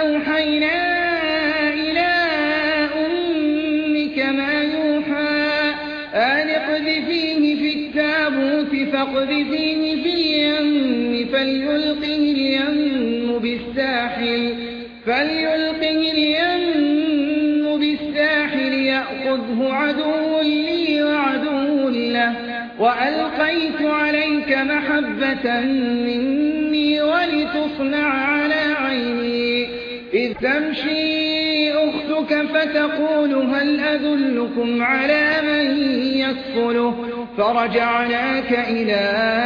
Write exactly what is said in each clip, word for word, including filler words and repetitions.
أوحينا إلى أمك ما يوحى أن اقذفيه في التابوت فاقذفيه في اليم فليلقه اليم بالساحل فليلقه اليم بالساحل يأخذه عدو لي وعدو له وألقيت عليك محبة مني ولتصنع على عيني إذ تمشي أختك فتقول هل أدلكم على من يكفله فرجعناك إلى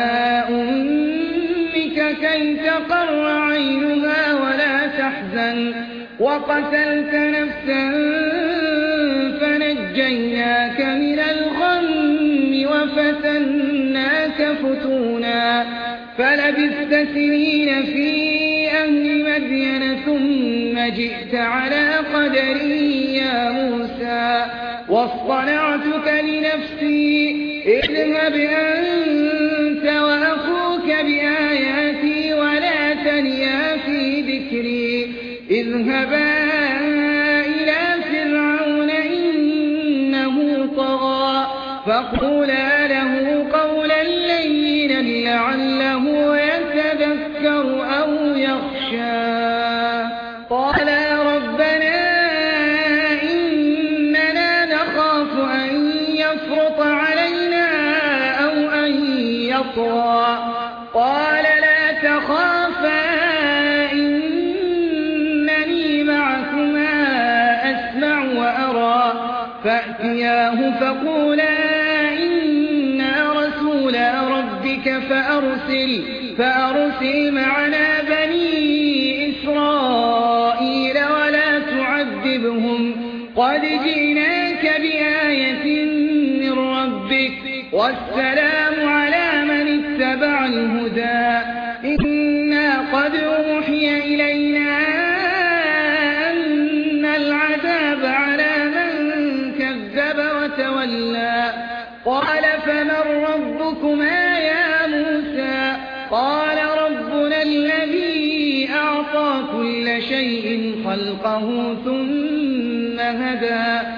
أمك كي تقر عينها ولا تحزن وقتلت نفسا فنجيناك من الغم وفتناك فتونا فلبثت سنين في أهل مدين ثم جئت على قدري يا موسى واصطنعتك لنفسي اذهب أنت وأخوك بآياتي ولا تنيا في ذكري اذهبا إلى فرعون إنه طغى فقولا له قولا لينا لعله يتذكر أو يخشى قالا ربنا إننا نخاف أن يفرط علينا أو أن يطغى قال لا تخافا إنني معكما أسمع وأرى فأتياه فقولا إنا رسول ربك فأرسل, فأرسل معنا بني إسرائيل ولا تعذبهم قد جئناك بآية من ربك والسلام على من اتبع الهدى إنا قد أوحي إلينا أن العذاب على من كذب وتولى قال فمن ربكما يا موسى قال ربنا الذي أعطى كل شيء خلقه ثم هدى